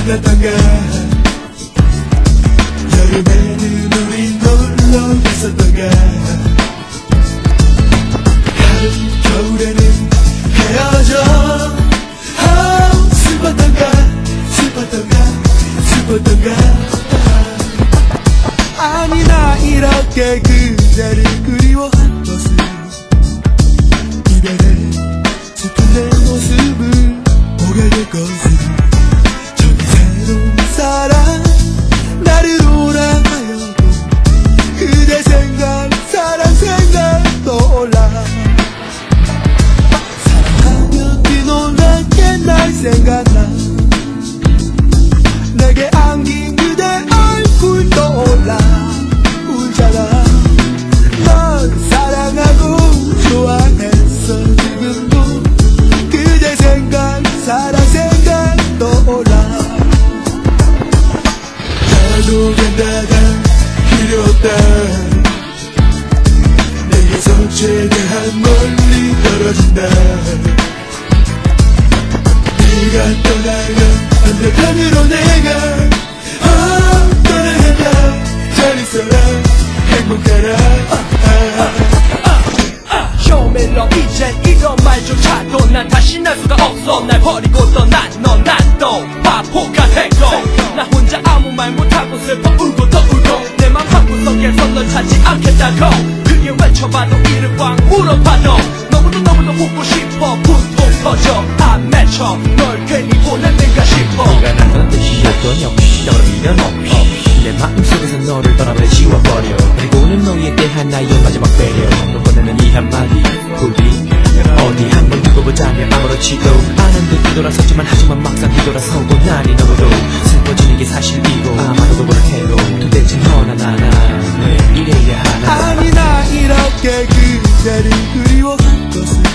만났던가. 여름에는 우리 놀러 갔었던가. 겨울에는 헤어져. 슬펐던가. 아니 나 이렇게 그대를 그리워한 것은 이별의 슬픈 내 모습을 보게 될 것은 저기 새로운 사랑 나를 오라 하여도 그대 생각 사랑 생각 떠올라. 사랑하면 뒤놀랍게 날 생각나. 내게 안긴 그대 얼굴 떠올라. 울잖아. 널 사랑하고 좋아했어. 지금도 그대 생각 사랑 생각 떠올라. 나도 견다가 필요 없다. 내게서 최대한 멀리 떨어진다. 네가 떠나면 반대편으로 내가 떠나간다. 잘 있어라 행복하라. 쇼멜로 이젠 이런 말조차도 난 다시 날 수가 없어. 날 버리고 떠난 넌 난 또 바보가 됐고. 나 혼자 아무 말 못하고 슬퍼 울고 또 울고 내 맘 한구석에서 널 찾지 않겠다고. 그게 외쳐봐도 이를 확 물어봐도 너무도 보고 싶어. 분통 터져 안 맺혀. 널 괜히 보냈는가 싶어. 네가 나는 듯이었던 역시 여름이면 없이 내 마음속에서 너를 떠나버려 지워버려. 그리고는 너에 대한 나의 마지막 배려. 너 보내는 이 한마디 부디 어디 한번 두고보자며 아무렇지도 않은 듯 뒤돌아섰지만 하지만 막상 뒤돌아서고 나니 너무도 슬퍼지는 게 사실이고 아마도 모를 테고 도대체 너나 나나 왜 이래야 하나. 아니 나 이렇게 그대를 그리워한 것은